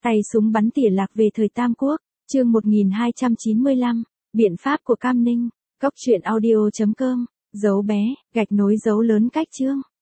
Tay súng bắn tỉa lạc về thời Tam Quốc, chương 1295, biện pháp của Cam Ninh, cóc truyện audio.com, dấu bé, gạch nối dấu lớn cách chương.